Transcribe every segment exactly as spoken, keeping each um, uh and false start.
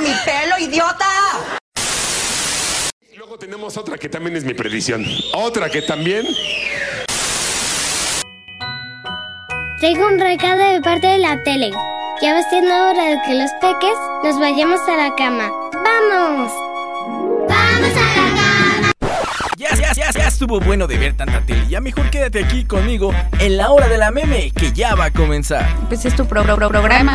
mi pelo, idiota! Luego tenemos otra que también es mi predicción. Otra que también... Traigo un recado de parte de la tele. Ya va siendo hora de que los peques nos vayamos a la cama. ¡Vamos! ¡Vamos a la cama! Ya, ya, ya, ya estuvo bueno de ver tanta tele. Ya mejor quédate aquí conmigo en la hora de la meme, que ya va a comenzar. Pues es tu pro, pro, pro, programa.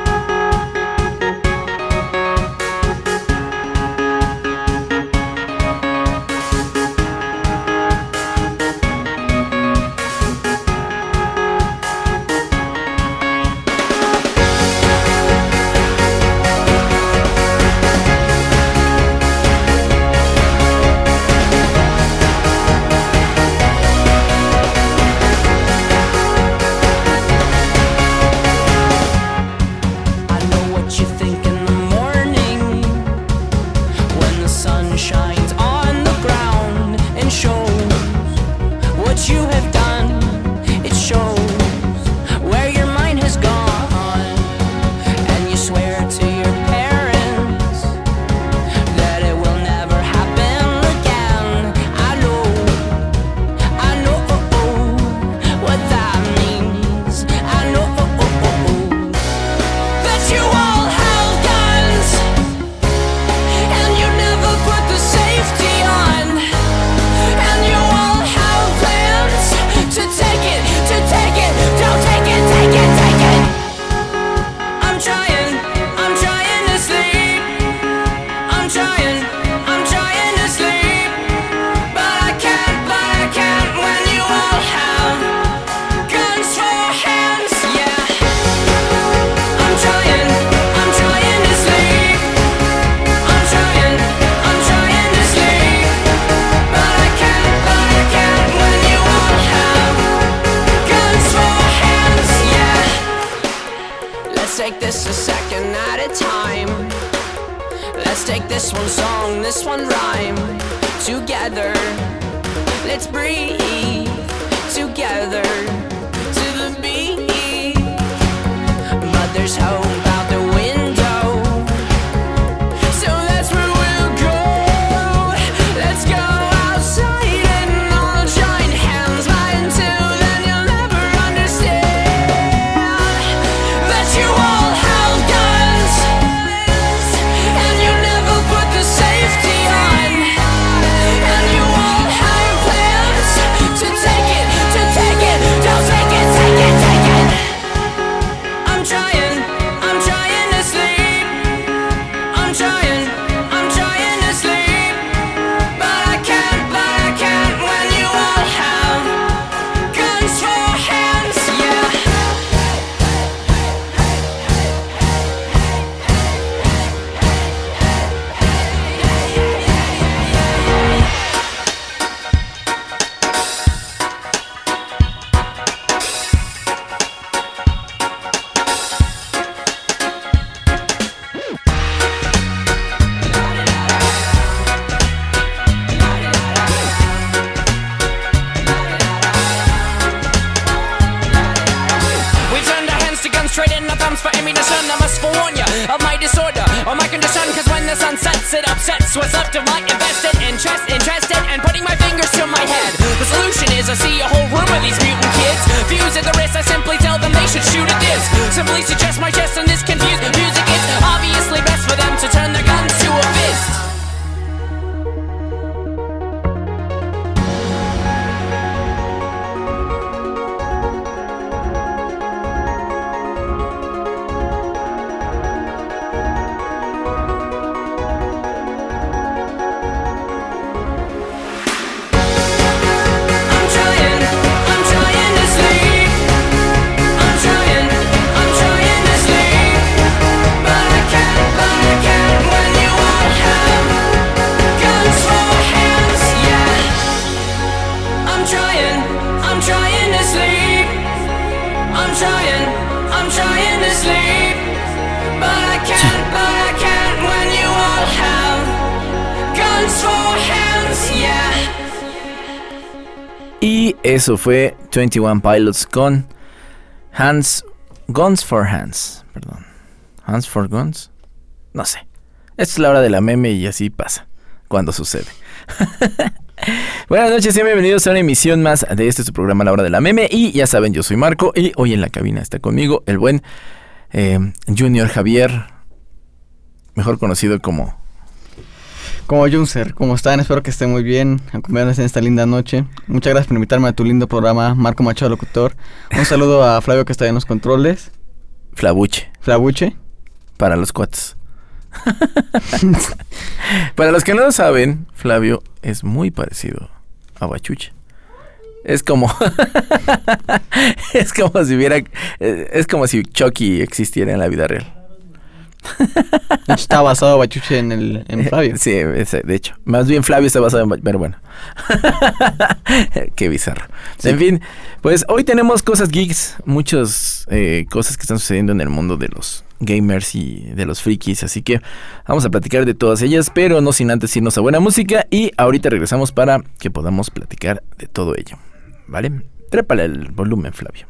Y eso fue veintiuno Pilots con Hands, Guns for Hands, perdón, Hands for Guns, no sé. Esta es la hora de la meme y así pasa cuando sucede. Buenas noches y bienvenidos a una emisión más de este su programa La Hora de la Meme. Y ya saben, yo soy Marco y hoy en la cabina está conmigo el buen eh, Junior Javier, mejor conocido como... Como Junser. ¿Cómo están? Espero que estén muy bien, acompañándonos en esta linda noche. Muchas gracias por invitarme a tu lindo programa, Marco Machado Locutor. Un saludo a Flavio que está en los controles. Flabuche. Flabuche. Para los cuates. Para los que no lo saben, Flavio es muy parecido a Bachuche. Es como es como si hubiera es como si Chucky existiera en la vida real. Está basado Bachuche en el en Flavio. Sí, ese, de hecho. Más bien Flavio está basado en Bachuche, pero bueno. Qué bizarro. Sí. En fin, pues hoy tenemos cosas geeks, muchas eh, cosas que están sucediendo en el mundo de los gamers y de los frikis, así que vamos a platicar de todas ellas, pero no sin antes irnos a buena música y ahorita regresamos para que podamos platicar de todo ello, ¿vale? Trépale el volumen, Flavio.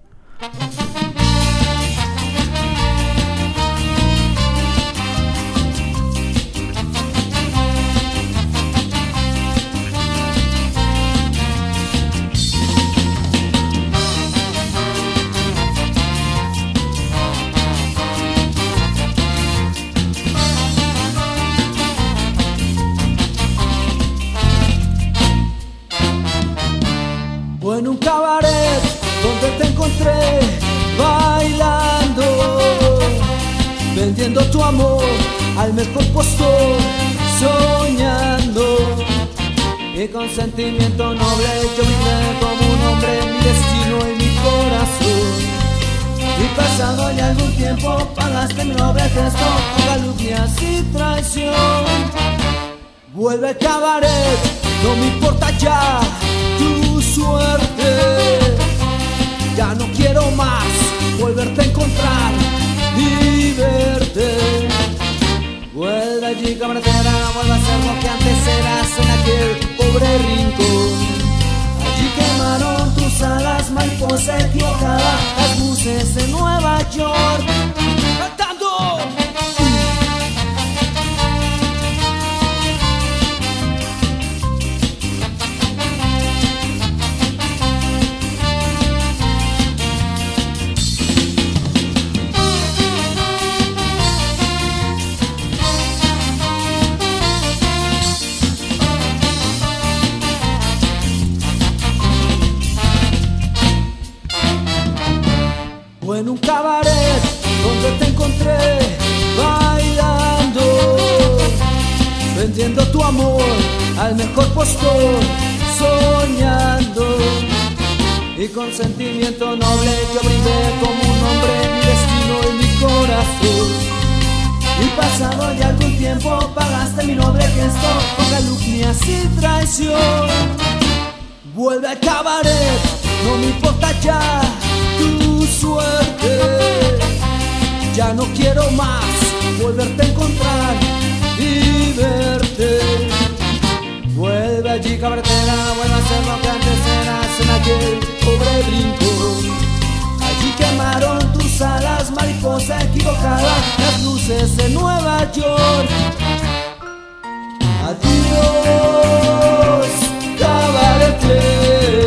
En un cabaret donde te encontré bailando, vendiendo tu amor al mejor postor, soñando. Y con sentimiento noble yo viví como un hombre en mi destino y mi corazón. Y pasado ya algún tiempo pagaste mi noble gesto con calumnias y traición. Vuelve al cabaret, no me importa ya tu suerte. Ya no quiero más volverte a encontrar ni verte. Vuelve allí, cabaretera, vuelve a ser lo que antes eras en aquel pobre rincón. Allí quemaron tus alas, mariposa equivocada, las luces de Nueva York. ¡Cantando! En un cabaret donde te encontré bailando, vendiendo tu amor al mejor postor, soñando. Y con sentimiento noble yo brindé como un hombre mi destino y mi corazón. Y pasado ya algún tiempo pagaste mi noble gesto con calumnias y traición. Vuelve al cabaret, no me importa ya tu suerte. Ya no quiero más volverte a encontrar y verte. Vuelve allí, cabaretera, vuelve a ser lo que antes eras en aquel pobre rincón. Allí quemaron tus alas, mariposa equivocada, las luces de Nueva York. Adiós, cabaretera.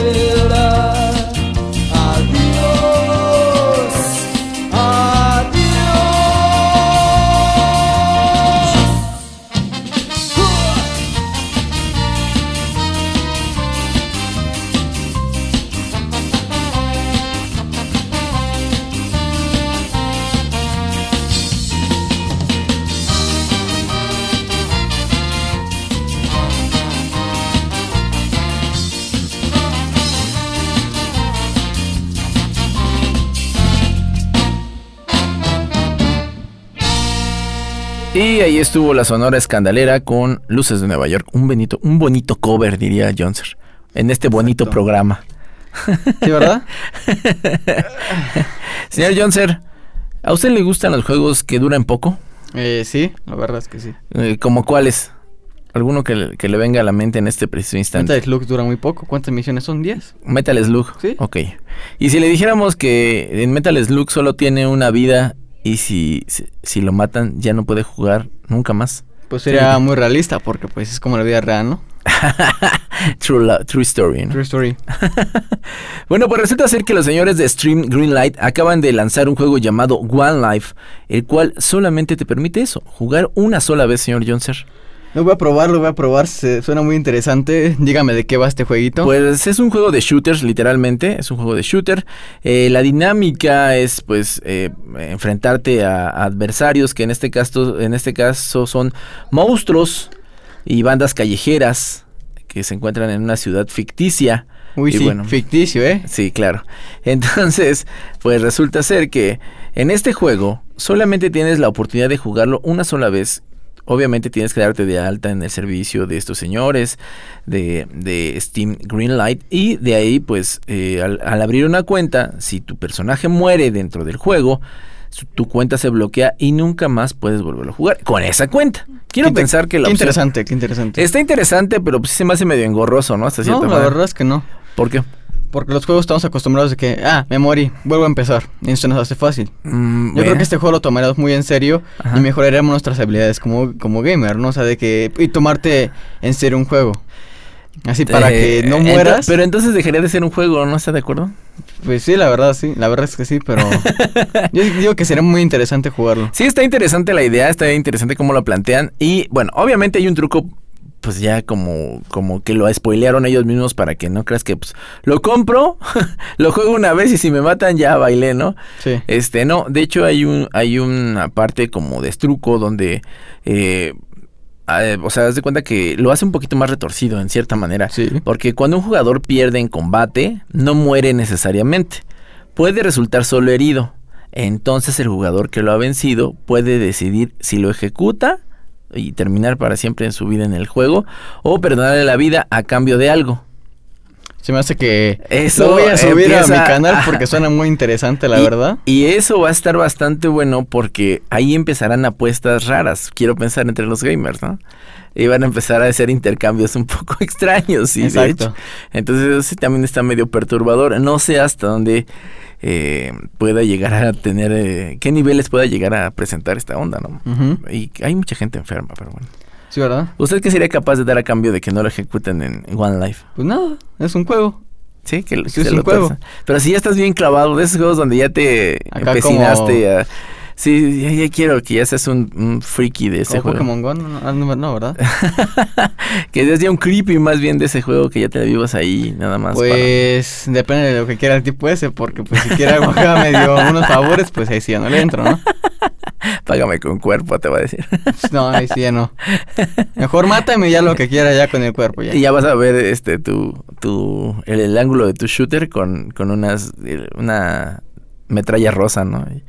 Y ahí estuvo la Sonora Escandalera con Luces de Nueva York. Un bonito, un bonito cover, diría Jonser, en este bonito Exacto. programa. ¿Sí, verdad? Señor Jonser, ¿a usted le gustan los juegos que duran poco? Eh, sí, la verdad es que sí. Eh, ¿Cómo cuáles? ¿Alguno que le, que le venga a la mente en este preciso instante? Metal Slug dura muy poco. ¿Cuántas misiones son? ¿diez? Metal Slug. Sí. Ok. Y si le dijéramos que en Metal Slug solo tiene una vida y si, si, si lo matan ya no puede jugar nunca más. Pues sería muy realista porque pues es como la vida real, ¿no? True, lo- true story, ¿no? True story. Bueno, pues resulta ser que los señores de Extreme Greenlight acaban de lanzar un juego llamado One Life, el cual solamente te permite eso, jugar una sola vez, señor Jonser. Lo voy a probar, lo voy a probar, se, suena muy interesante. Dígame de qué va este jueguito. Pues es un juego de shooters, literalmente, es un juego de shooter. Eh, la dinámica es, pues, eh, enfrentarte a, a adversarios que en este caso, en este caso son monstruos y bandas callejeras que se encuentran en una ciudad ficticia. Uy, Y sí, bueno, ficticio, ¿eh? Sí, claro. Entonces, pues resulta ser que en este juego solamente tienes la oportunidad de jugarlo una sola vez. Obviamente tienes que darte de alta en el servicio de estos señores de, de Steam Greenlight y de ahí pues eh, al, al abrir una cuenta, si tu personaje muere dentro del juego, su, tu cuenta se bloquea y nunca más puedes volverlo a jugar con esa cuenta. Quiero Qué pensar que la Qué opción- interesante, qué interesante. Está interesante, pero pues sí se me hace medio engorroso, ¿no? Hasta No, cierta la manera. verdad es que no. ¿Por qué? Porque los juegos estamos acostumbrados de que, ah, me morí, vuelvo a empezar. Y eso nos hace fácil. Mm, Yo creo bueno. que este juego lo tomaremos muy en serio Ajá. y mejoraríamos nuestras habilidades como, como gamer, ¿no? O sea, de que... Y tomarte en serio un juego. Así para Eh, que no ento- mueras. Pero entonces dejaría de ser un juego, ¿no está de acuerdo? Pues sí, la verdad sí. La verdad es que sí, pero... yo digo que sería muy interesante jugarlo. Sí, está interesante la idea, está interesante cómo lo plantean. Y bueno, obviamente hay un truco, pues ya como, como que lo spoilearon ellos mismos para que no creas que pues lo compro, lo juego una vez y si me matan ya bailé, ¿no? Sí. Este, no, de hecho hay un, hay una parte como de truco donde, eh, eh, o sea, haz de cuenta que lo hace un poquito más retorcido en cierta manera. Sí. Porque cuando un jugador pierde en combate, no muere necesariamente. Puede resultar solo herido. Entonces el jugador que lo ha vencido puede decidir si lo ejecuta y terminar para siempre en su vida en el juego o perdonarle la vida a cambio de algo. Se me hace que... Eso lo voy a subir empieza- a mi canal ajá. porque suena muy interesante, la y, verdad. Y eso va a estar bastante bueno porque ahí empezarán apuestas raras. Quiero pensar entre los gamers, ¿no? Y van a empezar a hacer intercambios un poco extraños, sí, de Exacto. hecho. Entonces eso sí también está medio perturbador. No sé hasta dónde eh, pueda llegar a tener, eh, qué niveles pueda llegar a presentar esta onda, ¿no? Ujú. Y hay mucha gente enferma, pero bueno. Sí, ¿verdad? ¿Usted qué sería capaz de dar a cambio de que no lo ejecuten en One Life? Pues nada, es un juego. Sí, que, Sí, que es un juego. torza. Pero si ya estás bien clavado, de esos juegos donde ya te Acá empecinaste como- a... Sí, ya, ya quiero que ya seas un, un friki de ese Como juego. Pokémon Go, no, no, no, no, ¿verdad? Que seas ya un creepy más bien de ese juego, que ya te la vivas ahí nada más. Pues depende de lo que quiera el tipo ese, porque pues si quiere algo acá medio unos favores, pues ahí sí ya no le entro, ¿no? para- Págame con cuerpo, te va a decir. No, ahí sí ya no. Mejor mátame ya lo que quiera ya con el cuerpo ya. Y ya vas a ver este tu, tu el, el ángulo de tu shooter con, con unas eh, una metralla rosa, ¿no? Y-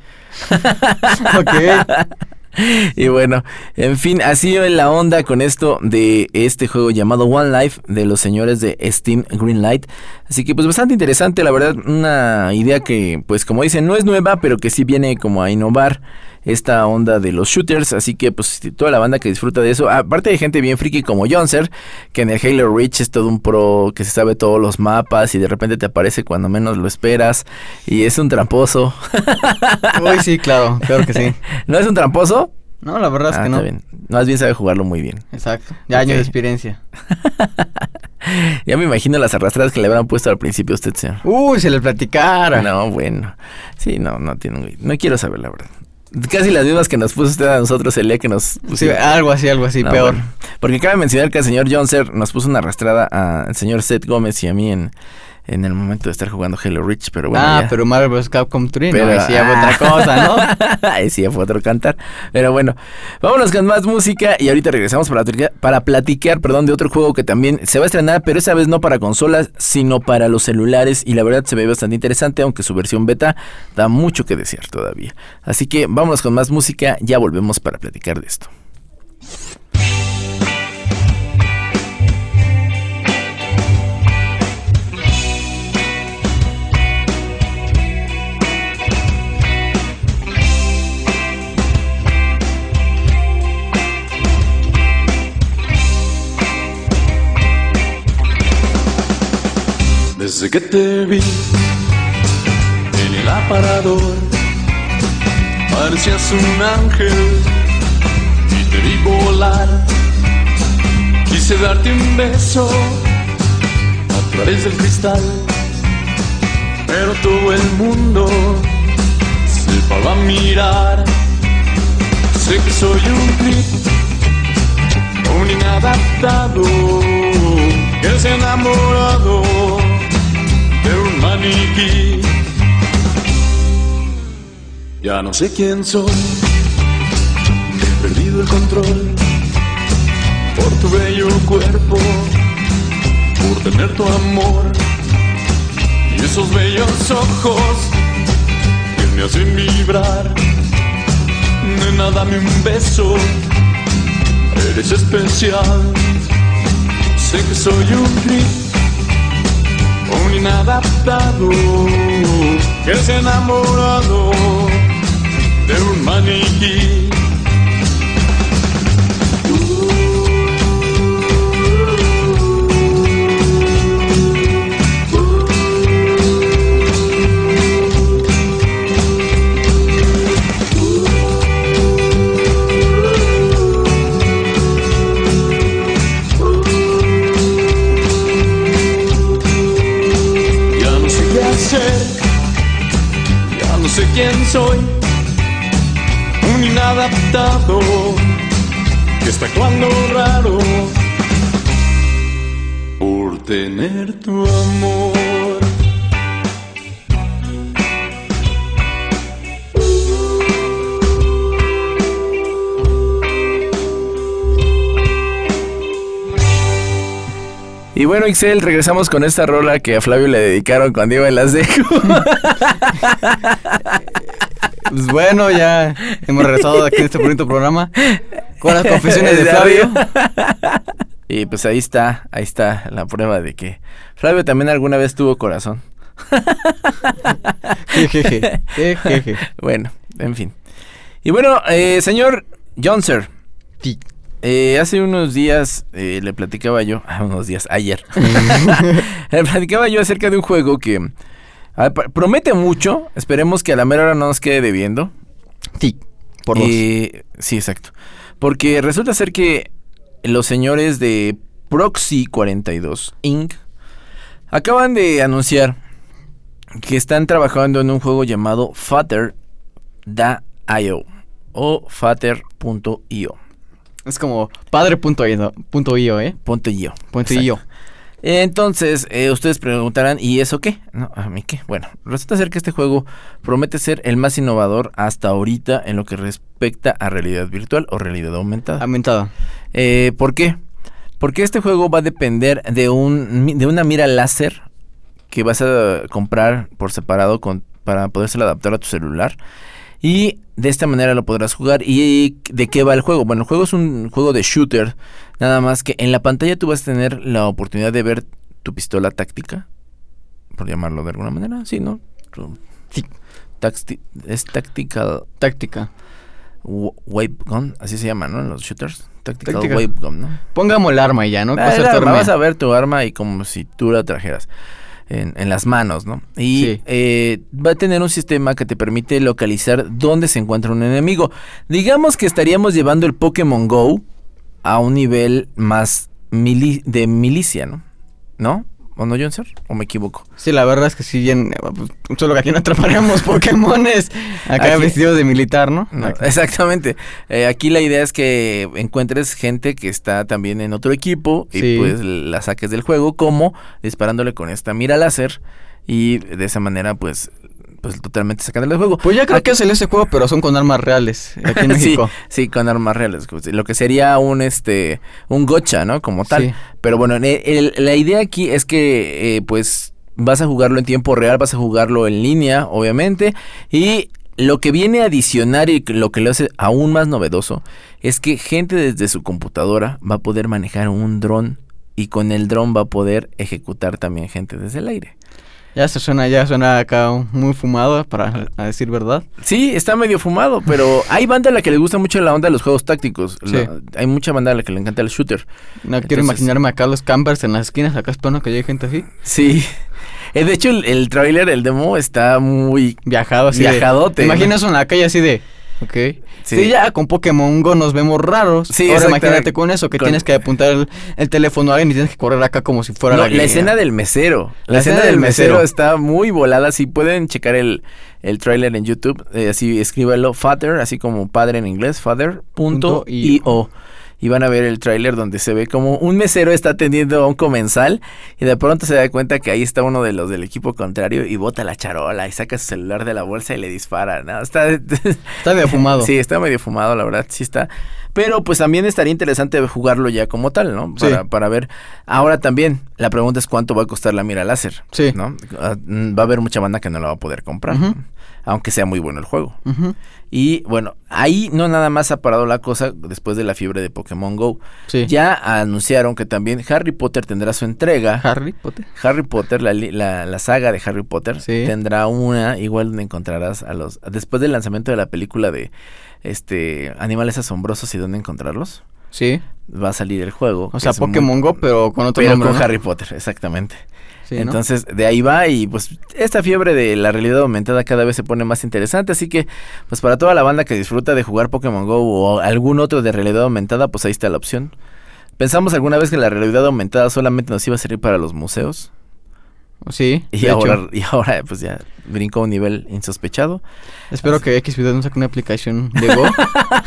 Ok. Y bueno, en fin, así es la onda con esto de este juego llamado One Life de los señores de Steam Greenlight. Así que pues bastante interesante, la verdad, una idea que pues como dicen no es nueva, pero que sí viene como a innovar esta onda de los shooters. Así que pues toda la banda que disfruta de eso, aparte de gente bien friki como Jonser, que en el Halo Reach es todo un pro que se sabe todos los mapas y de repente te aparece cuando menos lo esperas y es un tramposo. Uy, sí, claro, claro que sí. ¿No es un tramposo? No, la verdad es Ah, que no. está bien. Más bien sabe jugarlo muy bien. Exacto. Ya años Ok. de experiencia. Ya me imagino las arrastradas que le habrán puesto al principio a usted, señor. Uy, se le platicara. No, bueno. Sí, no, no tiene. No quiero saber la verdad. Casi las mismas que nos puso usted a nosotros el día que nos Sí, pusieron. algo así, algo así, No, peor. bueno. Porque cabe mencionar que el señor Jonser nos puso una arrastrada al señor Seth Gómez y a mí en, en el momento de estar jugando Halo Reach, pero bueno. ah, ya. pero Marvel versus. Capcom tres, Pero- no, ahí sí ya fue ah. otra cosa, ¿no? Ahí sí ya fue otro cantar. Pero bueno, vámonos con más música y ahorita regresamos para platicar, para platicar, perdón, de otro juego que también se va a estrenar, pero esa vez no para consolas, sino para los celulares y la verdad se ve bastante interesante, aunque su versión beta da mucho que desear todavía. Así que vámonos con más música, ya volvemos para platicar de esto. Desde que te vi en el aparador, parecías un ángel y te vi volar. Quise darte un beso a través del cristal, pero todo el mundo se paró a mirar. Sé que soy un creep, un inadaptado, que se ha enamorado de un maniquí. Ya no sé quién soy, he perdido el control por tu bello cuerpo, por tener tu amor y esos bellos ojos que me hacen vibrar. Nena, dame un beso, eres especial. Sé que soy un creep, un inadaptado, que se ha enamorado de un maniquí. Ya no sé quién soy, un inadaptado que está actuando raro por tener tu amor. Y bueno, Ixel, regresamos con esta rola que a Flavio le dedicaron cuando iba en la secu. Pues bueno, ya hemos regresado aquí en este bonito programa con las confesiones de Flavio. Y pues ahí está, ahí está la prueba de que Flavio también alguna vez tuvo corazón. Jejeje, jejeje. Bueno, en fin. Y bueno, eh, señor Jonser. Sí. Eh, hace unos días eh, le platicaba yo, ah, unos días, ayer, le platicaba yo acerca de un juego que a ver, promete mucho, esperemos que a la mera hora no nos quede debiendo. Sí, por dos. Eh, sí, exacto. Porque resulta ser que los señores de Proxy cuarenta y dos incorporated acaban de anunciar que están trabajando en un juego llamado Fater punto i o o Fater punto i o. Es como padre.io, punto io, ¿eh? Punto io. Punto io. Entonces, eh, ustedes preguntarán, ¿y eso qué? No, ¿a mí qué? Bueno, resulta ser que este juego promete ser el más innovador hasta ahorita en lo que respecta a realidad virtual o realidad aumentada. Aumentada. Eh, ¿Por qué? Porque este juego va a depender de un de una mira láser que vas a comprar por separado con, para podérsela adaptar a tu celular. Y de esta manera lo podrás jugar. ¿Y de qué va el juego? Bueno, el juego es un juego de shooter. Nada más que en la pantalla tú vas a tener la oportunidad de ver tu pistola táctica. Por llamarlo de alguna manera. Sí, ¿no? Sí. Taxti- es tactical... Táctica. Wave gun. Así se llama, ¿no? En los shooters. Tactical Táctica. wave gun, ¿no? Pongamos el arma y ya, ¿no? Ah, el arma, vas a ver tu arma y como si tú la trajeras. En, en las manos, ¿no? Y sí. eh, va a tener un sistema que te permite localizar dónde se encuentra un enemigo. Digamos que estaríamos llevando el Pokémon Go a un nivel más mili- de milicia, ¿no? ¿No? ¿O no, Jonser? ¿O me equivoco? Sí, la verdad es que sí, bien, solo que aquí no atraparíamos Pokémones acá Aquí, vestidos de militar, ¿no? no exactamente. Eh, aquí la idea es que encuentres gente que está también en otro equipo y sí. pues la saques del juego, como disparándole con esta mira láser y de esa manera pues pues totalmente sacándole del juego. Pues ya creo aquí, que salió ese juego, pero son con armas reales aquí en México. sí, sí, con armas reales, lo que sería un este un gocha, ¿no? Como tal. Sí. Pero bueno, el, el, la idea aquí es que eh, pues vas a jugarlo en tiempo real, vas a jugarlo en línea, obviamente, y lo que viene a adicionar y lo que lo hace aún más novedoso es que gente desde su computadora va a poder manejar un dron y con el dron va a poder ejecutar también gente desde el aire. Ya se suena, ya suena acá muy fumado, para a decir verdad. Sí, está medio fumado, pero hay banda a la que le gusta mucho la onda de los juegos tácticos. Sí. La, hay mucha banda a la que le encanta el shooter. No Entonces, quiero imaginarme acá los campers en las esquinas, acá esperando que llegue gente así. Sí. Eh, de hecho, el, el tráiler, el demo, está muy Viajado así. viajadote. De, ¿te imaginas en la calle así de... Ok. Sí. sí, ya con Pokémon Go nos vemos raros. Sí, ahora imagínate con eso, que con... tienes que apuntar el, el teléfono a alguien y tienes que correr acá como si fuera no, la la escena del mesero. La, la escena, escena del mesero. mesero está muy volada. Si pueden checar el, el tráiler en YouTube, eh, así escríbelo, Father, así como padre en inglés, father punto io. Y van a ver el tráiler donde se ve como un mesero está atendiendo a un comensal y de pronto se da cuenta que ahí está uno de los del equipo contrario y bota la charola y saca su celular de la bolsa y le dispara, ¿no? Está, está medio fumado. Sí, está medio fumado, la verdad, sí está. Pero pues también estaría interesante jugarlo ya como tal, ¿no? Para, sí. para ver. Ahora también, la pregunta es cuánto va a costar la mira láser, sí. ¿no? Va a haber mucha banda que no la va a poder comprar, uh-huh. aunque sea muy bueno el juego. Uh-huh. Y bueno, ahí no nada más ha parado la cosa después de la fiebre de Pokémon Go. Sí. Ya anunciaron que también Harry Potter tendrá su entrega. ¿Harry Potter? Harry Potter, la, la, la saga de Harry Potter, sí. tendrá una igual donde encontrarás a los... Después del lanzamiento de la película de este Animales Asombrosos y dónde encontrarlos. Sí. Va a salir el juego. O sea, Pokémon muy... Go, pero con otro pero nombre, con ¿no? Harry Potter, exactamente. Sí, Entonces, ¿no? de ahí va y pues esta fiebre de la realidad aumentada cada vez se pone más interesante, así que pues para toda la banda que disfruta de jugar Pokémon Go o algún otro de realidad aumentada, pues ahí está la opción. ¿Pensamos alguna vez que la realidad aumentada solamente nos iba a servir para los museos? Sí, y ahora, y ahora pues ya brincó a un nivel insospechado. Espero Así. que X Video no saque una aplicación de Go.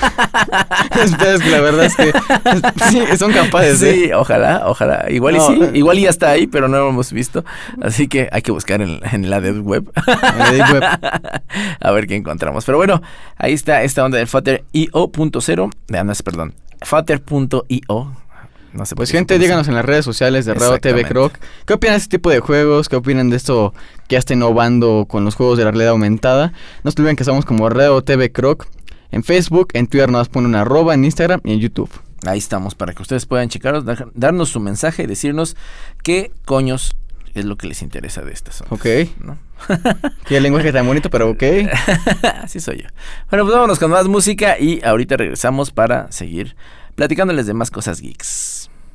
Ustedes que la verdad es que sí, son capaces. Sí, ¿eh? ojalá, ojalá. Igual no. y sí, igual y ya está ahí, pero no lo hemos visto. Así que hay que buscar en, en la Deep Web. La Deep Web. A ver qué encontramos. Pero bueno, ahí está esta onda del Father punto io punto cero. De Anas, perdón. Father punto io. No sé pues gente, díganos en las redes sociales de Radio T V Croc, ¿qué opinan de este tipo de juegos? ¿Qué opinan de esto que ya está innovando con los juegos de la realidad aumentada? No se olviden que estamos como Radio T V Croc en Facebook, en Twitter nos ponen una arroba, en Instagram y en YouTube. Ahí estamos para que ustedes puedan checaros, dar, darnos su mensaje y decirnos qué coños es lo que les interesa de estas zonas. Ok. ¿No? Qué lenguaje tan bonito, pero ok. Así soy yo. Bueno, pues vámonos con más música y ahorita regresamos para seguir platicándoles de más cosas geeks.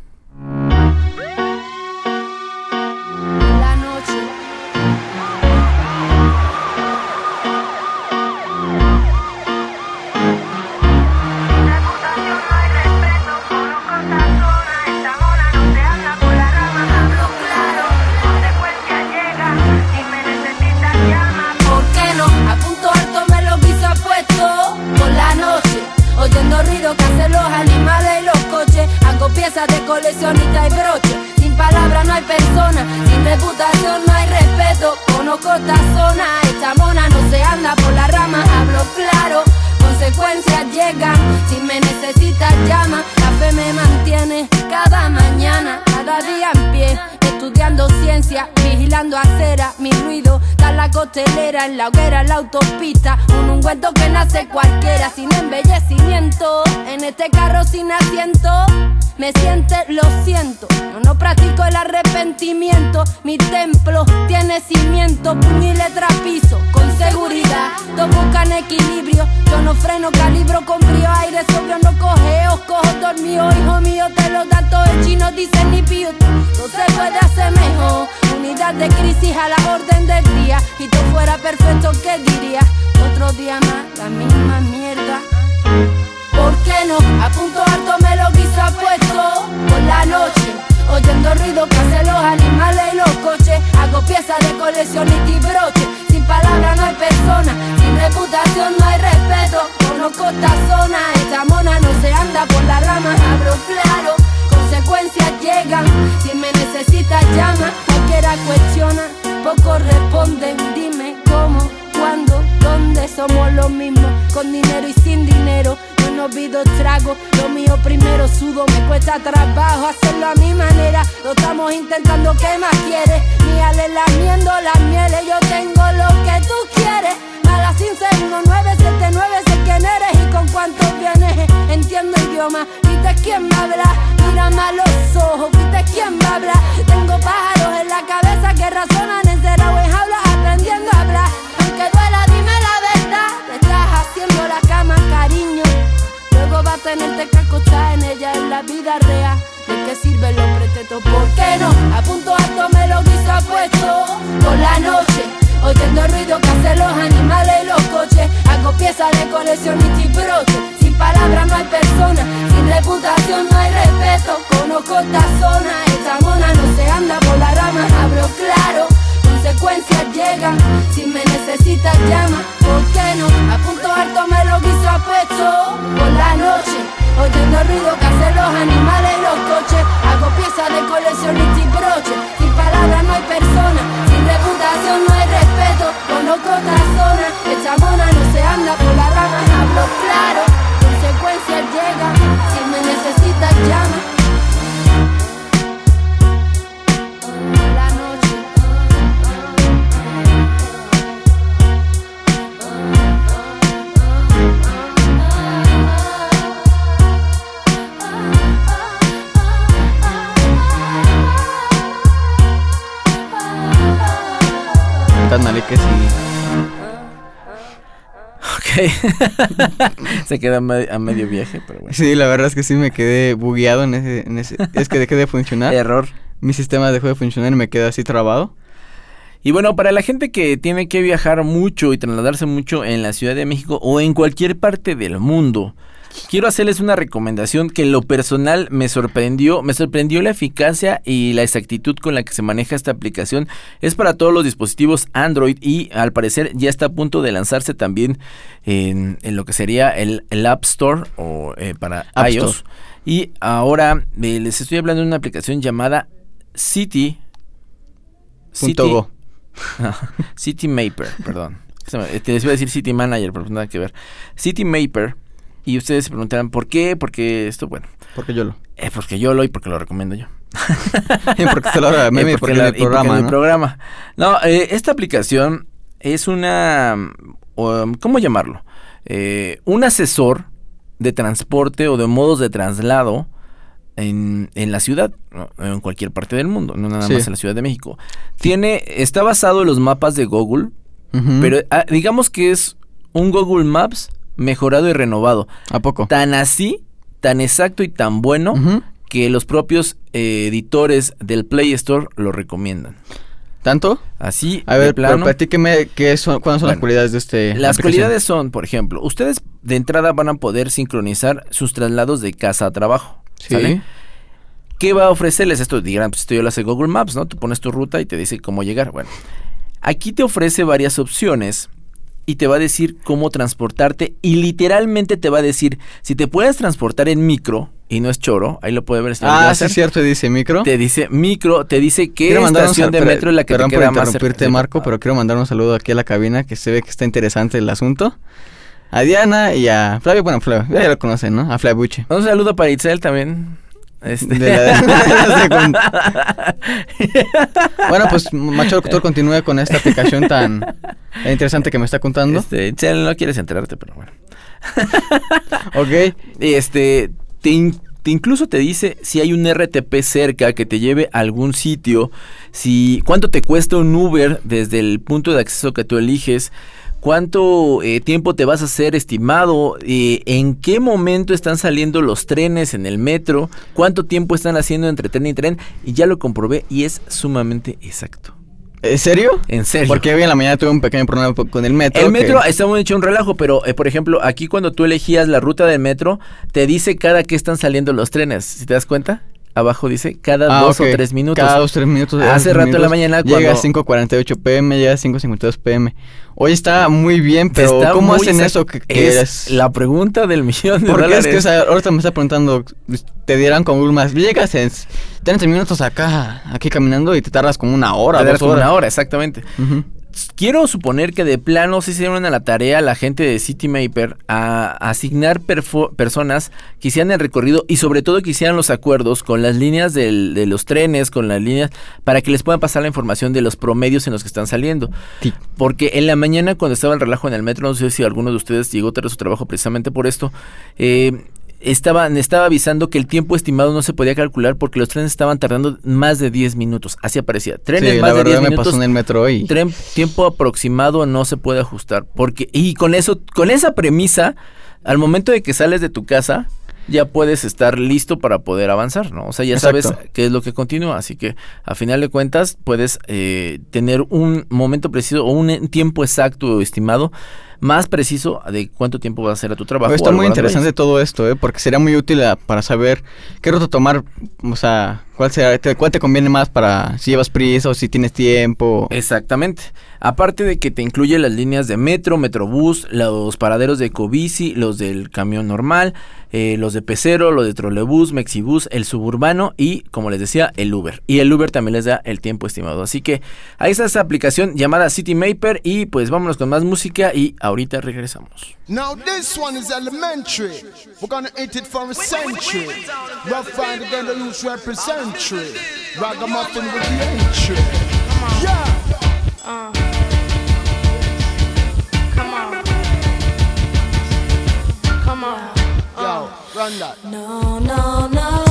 La noche. Reputación no hay respeto, conozco esta zona, esta hora no se habla por la rama, hablo claro, consecuencia llega, si me necesitas llama. ¿Por qué no? A punto alto me lo quiso puesto por la noche. Oyendo ruido que hacen los animales y los coches. Hago piezas de coleccionista y broche. Sin palabras no hay persona, sin reputación no hay respeto. Conozco esta zona, esta mona no se anda por la rama. Hablo claro, consecuencias llegan. Si me necesitas llama, la fe me mantiene cada mañana, cada día en pie. Estudiando ciencia, vigilando acera, mi ruido da la costelera, en la hoguera, en la autopista. Un ungüento que nace cualquiera, sin embellecimiento. En este carro sin asiento, me siente, lo siento. Yo no practico el arrepentimiento. Mi templo tiene cimiento, puño y letra piso, con seguridad. Todos buscan equilibrio, yo no freno, calibro con brío. Aire sobrio, no cogeo, cojo dormido. Hijo mío, te lo da todo el chino, dice ni pío. No se puede hacer mejor. Unidad de crisis a la orden del día. Y todo fuera perfecto, ¿qué diría? Otro día más, la misma mierda. ¿Por qué no? A punto alto me lo quiso puesto por la noche. Oyendo ruido que hacen los animales y los coches. Hago piezas de coleccionista y broche. Sin palabras no hay persona, sin reputación no hay respeto. Conozco esta zona, esta mona no se anda por la rama. Hablo claro, consecuencias llegan. Si me necesitas llama, cualquiera cuestiona, pocos responden. Dime cómo, cuándo, dónde, somos los mismos, con dinero y sin dinero. Yo no olvido trago, lo mío primero sudo, me cuesta trabajo hacerlo a mi manera. Lo estamos intentando, ¿qué más quieres? Míale lamiendo las mieles, yo tengo lo que tú quieres. Mala sin ser uno nueve siete nueve, sé quién eres y con cuánto vienes. Entiendo idioma, ¿viste quién me habla? Mírame a los ojos, ¿viste quién me habla? Tengo pájaros en la cabeza que razonan encerrado en jaulas aprendiendo a hablar. Aunque duela, dime la verdad, te estás haciendo la cama, cariño. Luego va a tenerte que acostar en ella en la vida real. ¿De qué sirven los pretextos? ¿Por qué no? A punto alto me lo quiso puesto por la noche. Oyendo ruido que hacen los animales y los coches. Hago piezas pieza de coleccionista y broche. Sin palabras no hay persona, sin reputación no hay respeto. Conozco esta zona, esta mona no se anda por la rama. Hablo claro, consecuencias llegan. Si me necesitas llama, ¿por qué no? A punto alto me lo quiso a pecho. Por la noche, oyendo el ruido que hacen los animales y los coches. Hago piezas de coleccionista y broche. Sin palabras no hay persona, sin reputación no hay respeto. Conozco otra zona, esta mona no se anda por las ramas. Hablo claro, consecuencias llegan. Si me necesitas llama. Por la noche. Dale que sí. Ok. Se queda a, me- a medio viaje, pero bueno. Sí, la verdad es que sí me quedé bugueado en ese, en ese... Es que dejé de funcionar. Error. Mi sistema dejó de funcionar y me quedé así trabado. Y bueno, para la gente que tiene que viajar mucho y trasladarse mucho en la Ciudad de México o en cualquier parte del mundo, quiero hacerles una recomendación que en lo personal me sorprendió, me sorprendió la eficacia y la exactitud con la que se maneja esta aplicación. Es para todos los dispositivos Android y al parecer ya está a punto de lanzarse también en, en lo que sería el, el App Store o eh, para App iOS. Store. Y ahora eh, les estoy hablando de una aplicación llamada City. Punto go. City Mapper, perdón. Te les iba a decir City Manager, pero nada que ver. City Mapper. Y ustedes se preguntarán, ¿por qué? Porque esto, bueno. Porque yo lo. Eh, porque yo lo y porque lo recomiendo yo. Y porque te lo haga meme, Eh, porque, la- el y porque programa, el ¿no? programa. No, eh, esta aplicación es una, um, ¿cómo llamarlo? Eh, un asesor de transporte o de modos de traslado en, en la ciudad, ¿no? En cualquier parte del mundo, no nada Sí. más en la Ciudad de México. Tiene, está basado en los mapas de Google, Ujú. pero ah, digamos que es un Google Maps mejorado y renovado. ¿A poco? Tan así, tan exacto y tan bueno Ujú. que los propios eh, editores del Play Store lo recomiendan. ¿Tanto? Así, A de ver, pero plano. platíqueme qué son, cuáles son las Bueno, cualidades de este Las aplicación. cualidades son, por ejemplo, ustedes de entrada van a poder sincronizar sus traslados de casa a trabajo. Sí. ¿Sale? ¿Qué va a ofrecerles esto? Dirán, pues esto yo lo hace Google Maps, ¿no? Tú pones tu ruta y te dice cómo llegar. Bueno, aquí te ofrece varias opciones y te va a decir cómo transportarte y literalmente te va a decir, si te puedes transportar en micro y no es choro, ahí lo puede ver el señor Ah, sí Glaser, es cierto, dice micro. te dice micro, te dice qué Quiero mandar un estación sal- de pero- metro es la que te perdón por queda más cerca. interrumpirte, Marco, pero quiero mandar un saludo aquí a la cabina, que se ve que está interesante el asunto. A Diana y a Flavio, bueno, Flavio, ya lo conocen, ¿no? A Flavuche. Un saludo para Itzel también. Este. De la, de la secund- Bueno, pues Macho Locutor continúe con esta aplicación tan interesante que me está contando. Este, Itzel, no quieres enterarte, pero bueno. Ok. Y este, te, in- te incluso te dice si hay un R T P cerca que te lleve a algún sitio, si cuánto te cuesta un Uber desde el punto de acceso que tú eliges, cuánto eh, tiempo te vas a hacer estimado, eh, en qué momento están saliendo los trenes en el metro, cuánto tiempo están haciendo entre tren y tren, y ya lo comprobé y es sumamente exacto. ¿En serio? En serio. Porque hoy en la mañana tuve un pequeño problema po- con el metro. El metro que- está muy hecho un relajo, pero eh, por ejemplo, aquí cuando tú elegías la ruta del metro, te dice cada que están saliendo los trenes. ¿Si te das cuenta? Abajo dice cada Ah, dos ok. o tres minutos. Cada dos o tres minutos. Hace dos, rato en la minutos, mañana Llega cuando- a cinco cuarenta y ocho pm, llega a cinco cincuenta y dos pm. Hoy está muy bien, pero Está ¿cómo muy hacen exacto. eso? Que, que es, es- la pregunta del millón de Porque dólares. es que, o sea, ahorita me está preguntando, te dirán con Google Maps, llegas en treinta minutos acá, aquí caminando y te tardas como una hora, Te dos das como horas. una hora, exactamente. Ujú. Quiero suponer que de plano se hicieron a la tarea la gente de City Mapper a asignar perfo- personas que hicieran el recorrido y sobre todo que hicieran los acuerdos con las líneas del- de los trenes, con las líneas, para que les puedan pasar la información de los promedios en los que están saliendo. Sí. Porque en la mañana cuando estaba el relajo en el metro, no sé si alguno de ustedes llegó tarde a su trabajo precisamente por esto, eh... Estaba, estaba avisando que el tiempo estimado no se podía calcular porque los trenes estaban tardando más de diez minutos. Así aparecía. Trenes Sí, más la de verdad diez me minutos. pasó en el metro hoy. Tren- tiempo aproximado no se puede ajustar. Porque, y con eso, con esa premisa, al momento de que sales de tu casa, ya puedes estar listo para poder avanzar, ¿no? O sea, ya Exacto. sabes qué es lo que continúa. Así que, a final de cuentas, puedes eh, tener un momento preciso o un tiempo exacto estimado más preciso de cuánto tiempo va a ser a tu trabajo. Está muy interesante todo esto, ¿eh? Porque sería muy útil a, para saber qué ruta tomar, o sea, cuál, será, te, cuál te conviene más para si llevas prisa o si tienes tiempo. Exactamente. Aparte de que te incluye las líneas de metro, metrobús, los paraderos de Ecobici, los del camión normal, eh, los de pecero, los de trolebús, mexibús, el suburbano y, como les decía, el Uber. Y el Uber también les da el tiempo estimado. Así que ahí está esa aplicación llamada Citymapper y pues vámonos con más música y ahorita regresamos. Now this one is elementary. We're gonna hit it for a century. Rough Rider again, the loose representary. Ragamuffin with the entry. Yeah. Uh. Come on. Come on. Uh. Yo, run that. No, no, no.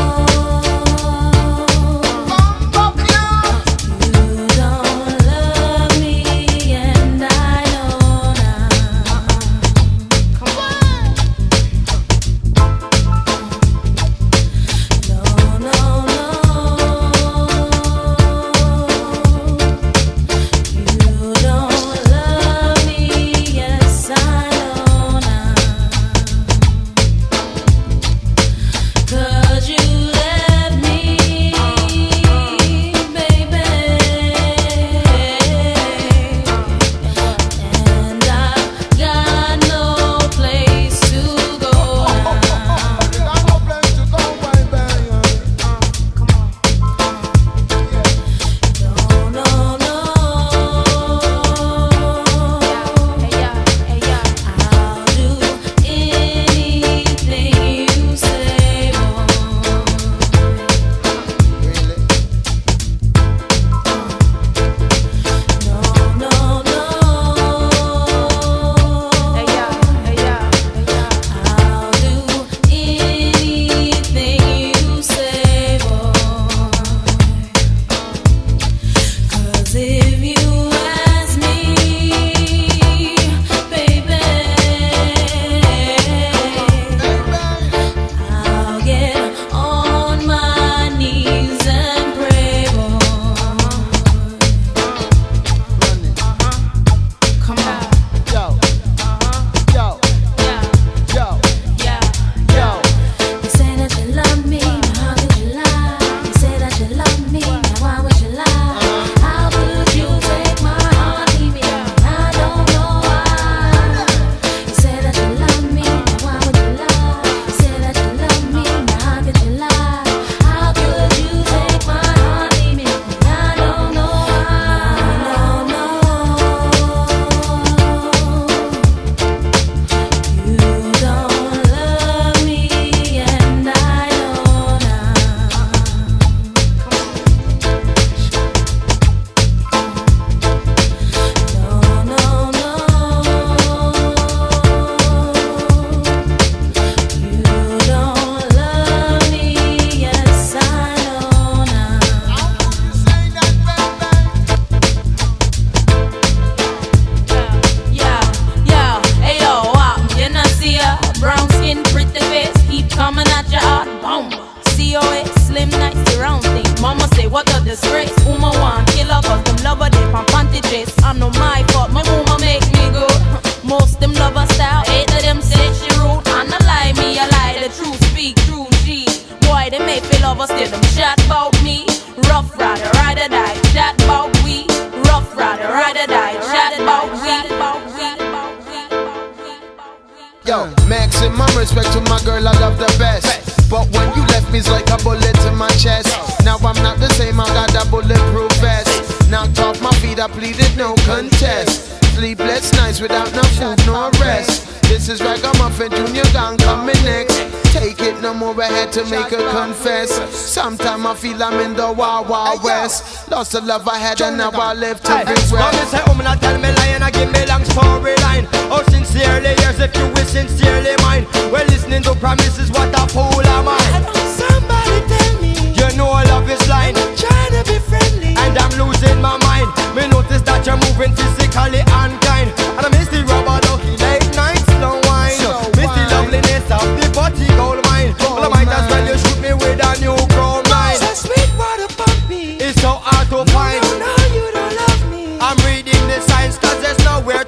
Sometimes I feel I'm in the Wild Wild West. Lost the love I had and now I live to hey, regret. Now me say, oh, me not tell me lie and I give me long storyline. Oh, sincerely yours if you wish sincerely mine. Well, listening to promises, what a fool am I. Somebody tell me you know love is blind. I'm trying to be friendly and I'm losing my mind. Me notice that you're moving physically unkind, and I miss the rubber ducky late night slow wine. So miss the loveliness of the body gold mine. Gold well, I might as well you shoot me with a new crown line. So sweet water pumpy, it's so hard to no, find. No, no, you don't love me. I'm reading the signs cause there's nowhere to go now.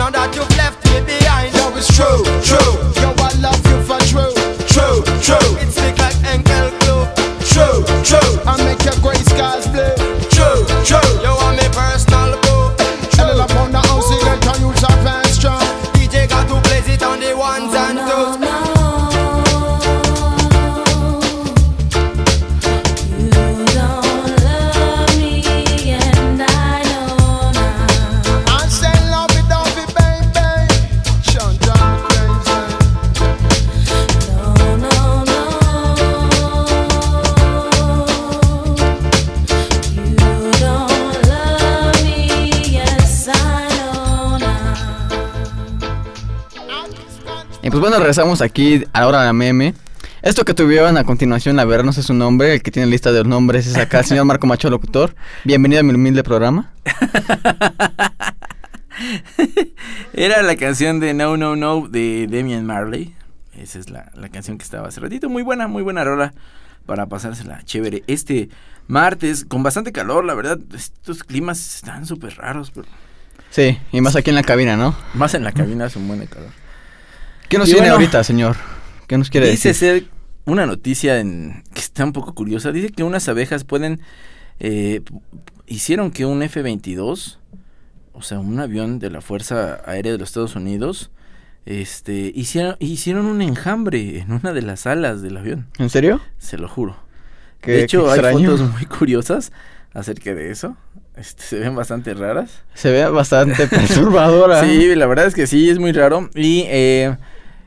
now that you've left me behind. Yo, it's true, true. Yo, I love you for true, true, true. It's thick like Enkel glue. True, true. I make your gray skies blue. True, true. You are my personal boo. True. Up on the house, you can use your pants strong. D J got to blaze it on the ones and twos. Y pues bueno, regresamos aquí ahora a la meme. Esto que tuvieron a continuación, la verdad no sé su nombre, el que tiene lista de los nombres es acá el señor Marco Macho, locutor. Bienvenido a mi humilde programa. Era la canción de No, No, No de Damian Marley. Esa es la, la canción que estaba hace ratito. Muy buena, muy buena rola para pasársela chévere. Este martes, con bastante calor, la verdad, estos climas están súper raros. Pero... Sí, y más aquí en la cabina, ¿no? Más en la cabina hace un buen calor. ¿Qué nos y tiene bueno, ahorita, señor? ¿Qué nos quiere dice decir? Dice ser una noticia en, que está un poco curiosa. Dice que unas abejas pueden... Eh, hicieron que un F veintidós, o sea, un avión de la Fuerza Aérea de los Estados Unidos, este, hicieron, hicieron un enjambre en una de las alas del avión. ¿En serio? Se lo juro. Qué, de hecho, qué hay extraño. fotos muy curiosas acerca de eso. Este, se ven bastante raras. Se ve bastante perturbadora. Sí, la verdad es que sí, es muy raro. Y eh,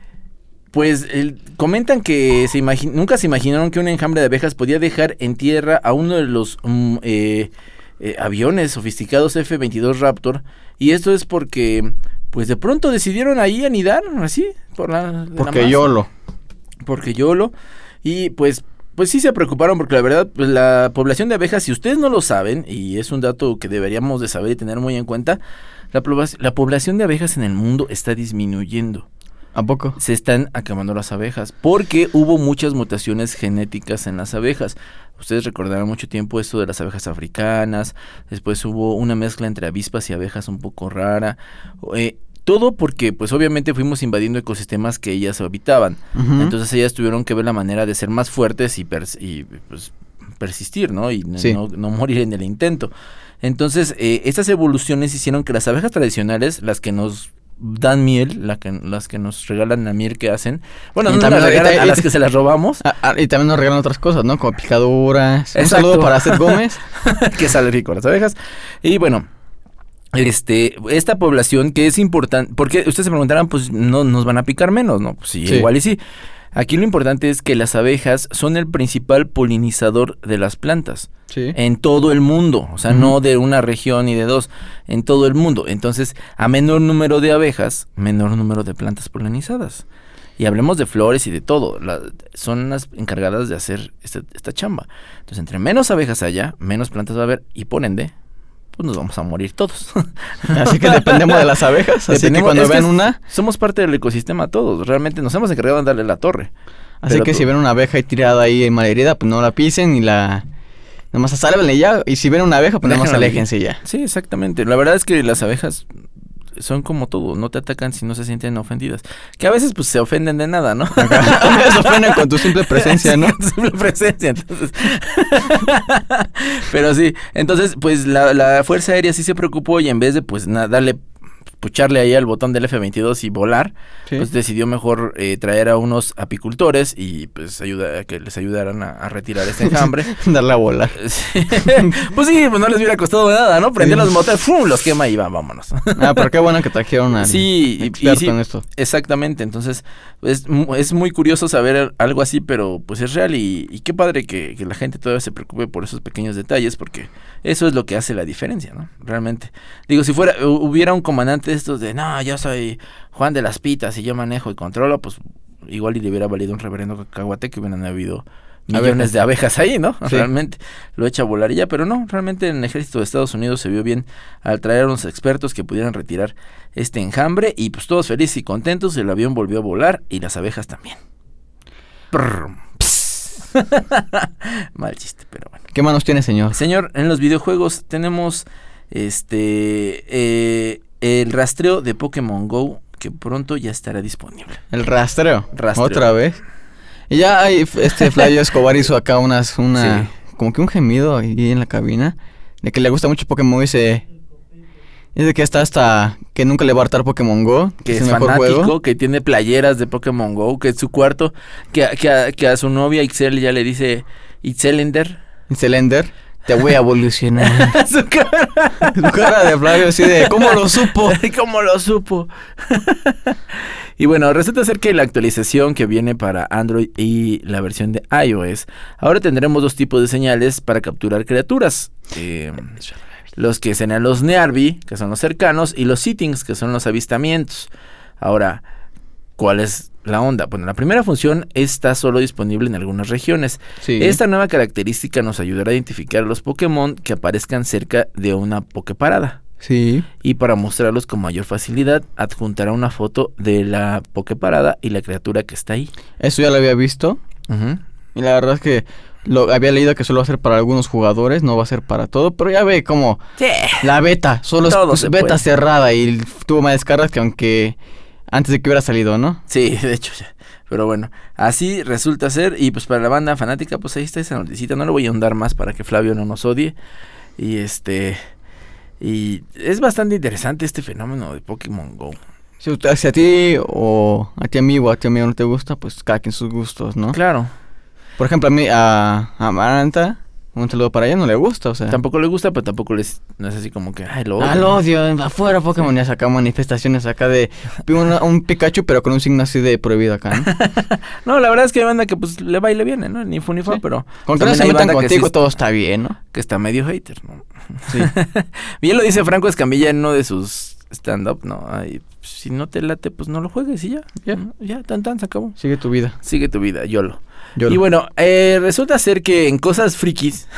pues el, comentan que se imagi- nunca se imaginaron que un enjambre de abejas podía dejar en tierra a uno de los um, eh, eh, aviones sofisticados F veintidós Raptor. Y esto es porque pues de pronto decidieron ahí anidar, así, por la... Porque la YOLO. Porque YOLO. Y pues... Pues sí se preocuparon porque la verdad, pues la población de abejas, si ustedes no lo saben, y es un dato que deberíamos de saber y tener muy en cuenta, la, pobl- la población de abejas en el mundo está disminuyendo. ¿A poco? Se están acabando las abejas, porque hubo muchas mutaciones genéticas en las abejas. Ustedes recordarán mucho tiempo esto de las abejas africanas, después hubo una mezcla entre avispas y abejas un poco rara, eh, todo porque, pues, obviamente fuimos invadiendo ecosistemas que ellas habitaban. Uh-huh. Entonces ellas tuvieron que ver la manera de ser más fuertes y, pers- y pues, persistir, ¿no? Y sí. no, no morir en el intento. Entonces, eh, estas evoluciones hicieron que las abejas tradicionales, las que nos dan miel, la que, las que nos regalan la miel que hacen, bueno, y no también nos regalan y, a las que se las robamos. A, a, y también nos regalan otras cosas, ¿no? Como picaduras. Exacto. Un saludo para Seth Gómez. Que es alérgico a las abejas. Y bueno... Este, esta población que es importante, porque ustedes se preguntarán, pues no nos van a picar menos, ¿no? Pues sí, sí, igual y sí. Aquí lo importante es que las abejas son el principal polinizador de las plantas. Sí. En todo el mundo, o sea, uh-huh. no de una región ni de dos, en todo el mundo. Entonces, a menor número de abejas, menor número de plantas polinizadas. Y hablemos de flores y de todo, la, son las encargadas de hacer esta, esta chamba. Entonces, entre menos abejas haya, menos plantas va a haber y por ende... pues nos vamos a morir todos. Así que dependemos de las abejas. Así que cuando vean una... Somos parte del ecosistema todos. Realmente nos hemos encargado de darle la torre. Así Pero que tú... si ven una abeja ahí tirada ahí malherida, pues no la pisen y la... Nomás sálvenle ya. Y si ven una abeja, pues nomás aléjense ya. Sí, exactamente. La verdad es que las abejas... son como todo, no te atacan si no se sienten ofendidas. Que a veces pues se ofenden de nada, ¿no? Se ofenden con tu simple presencia, ¿no? Sí, con tu simple presencia, entonces. Pero sí, entonces pues la, la Fuerza Aérea sí se preocupó y en vez de pues na, darle, pucharle ahí al botón del F veintidós y volar, sí. pues decidió mejor eh, traer a unos apicultores y pues ayuda, que les ayudaran a, a retirar este enjambre. Darle a volar. Sí. Pues sí, pues no les hubiera costado nada, ¿no? Prender sí. los motores, ¡fum!, los quema y va, vámonos. Ah, pero qué bueno que trajeron al sí, experto y sí, en esto. Exactamente, entonces es, es muy curioso saber algo así, pero pues es real y, y qué padre que, que la gente todavía se preocupe por esos pequeños detalles, porque eso es lo que hace la diferencia, ¿no? Realmente. Digo, si fuera, hubiera un comandante de estos de, no, yo soy Juan de las Pitas y yo manejo y controlo, pues igual y le hubiera valido un reverendo cacahuate que hubieran habido millones abejas. de abejas ahí, ¿no? Sí. Realmente lo echa a volar y ya, pero no, realmente en el ejército de Estados Unidos se vio bien al traer a unos expertos que pudieran retirar este enjambre y pues todos felices y contentos, el avión volvió a volar y las abejas también. Prrr, mal chiste, pero bueno. ¿Qué manos tiene, señor? Señor, en los videojuegos tenemos este... Eh, del rastreo de Pokémon Go, que pronto ya estará disponible. El rastreo. Rastreo. Otra vez. Y ya hay, este Flavio Escobar hizo acá unas, una, sí. como que un gemido ahí en la cabina, de que le gusta mucho Pokémon y dice, dice que está hasta, que nunca le va a hartar Pokémon Go, que, que es, es el fanático, mejor juego, que tiene playeras de Pokémon Go, que es su cuarto, que, que, a, que a su novia Ixel ya le dice, Ixelender. Ixelender. Te voy a evolucionar. Su cara. Su cara de Flavio así de, ¿cómo lo supo? ¿Cómo lo supo? Y bueno, resulta ser que la actualización que viene para Android y la versión de iOS, ahora tendremos dos tipos de señales para capturar criaturas. Eh, los que serán los Nearby, que son los cercanos, y los Sightings, que son los avistamientos. Ahora, ¿cuál es la onda? Bueno, la primera función está solo disponible en algunas regiones. Sí. Esta nueva característica nos ayudará a identificar a los Pokémon que aparezcan cerca de una Poképarada. Sí. Y para mostrarlos con mayor facilidad, adjuntará una foto de la Poképarada y la criatura que está ahí. Eso ya lo había visto. Uh-huh. Y la verdad es que lo había leído que solo va a ser para algunos jugadores, no va a ser para todo, pero ya ve como sí. la beta, solo todo es beta puede. cerrada y tuvo más descargas que aunque antes de que hubiera salido, ¿no? Sí, de hecho, pero bueno, así resulta ser. Y pues para la banda fanática, pues ahí está esa noticita. No le voy a ahondar más para que Flavio no nos odie. Y este... Y es bastante interesante este fenómeno de Pokémon Go. Si, si a ti o a ti amigo o a ti amigo no te gusta, pues cada quien sus gustos, ¿no? Claro. Por ejemplo, a mí, a, a Amaranta, un saludo para ella, no le gusta, o sea. Tampoco le gusta, pero tampoco les, no es así como que, ay, lo odio. Ah, lo odio, afuera Pokémon, sí. Ya saca manifestaciones acá de una, un Pikachu, pero con un signo así de prohibido acá, ¿no? No, la verdad es que hay banda que pues le va y le viene, ¿no? Ni fu ni fa, sí. Pero... Con que no se metan contigo, sí, todo está bien, ¿no? Que está medio hater, ¿no? Sí. Bien lo dice Franco Escamilla en uno de sus stand-up, ¿no? Ay, si no te late, pues no lo juegues y ya. Ya, ¿no? Ya, tan tan, se acabó. Sigue tu vida. Sigue tu vida, YOLO. Yolo. Y bueno, eh, resulta ser que en cosas frikis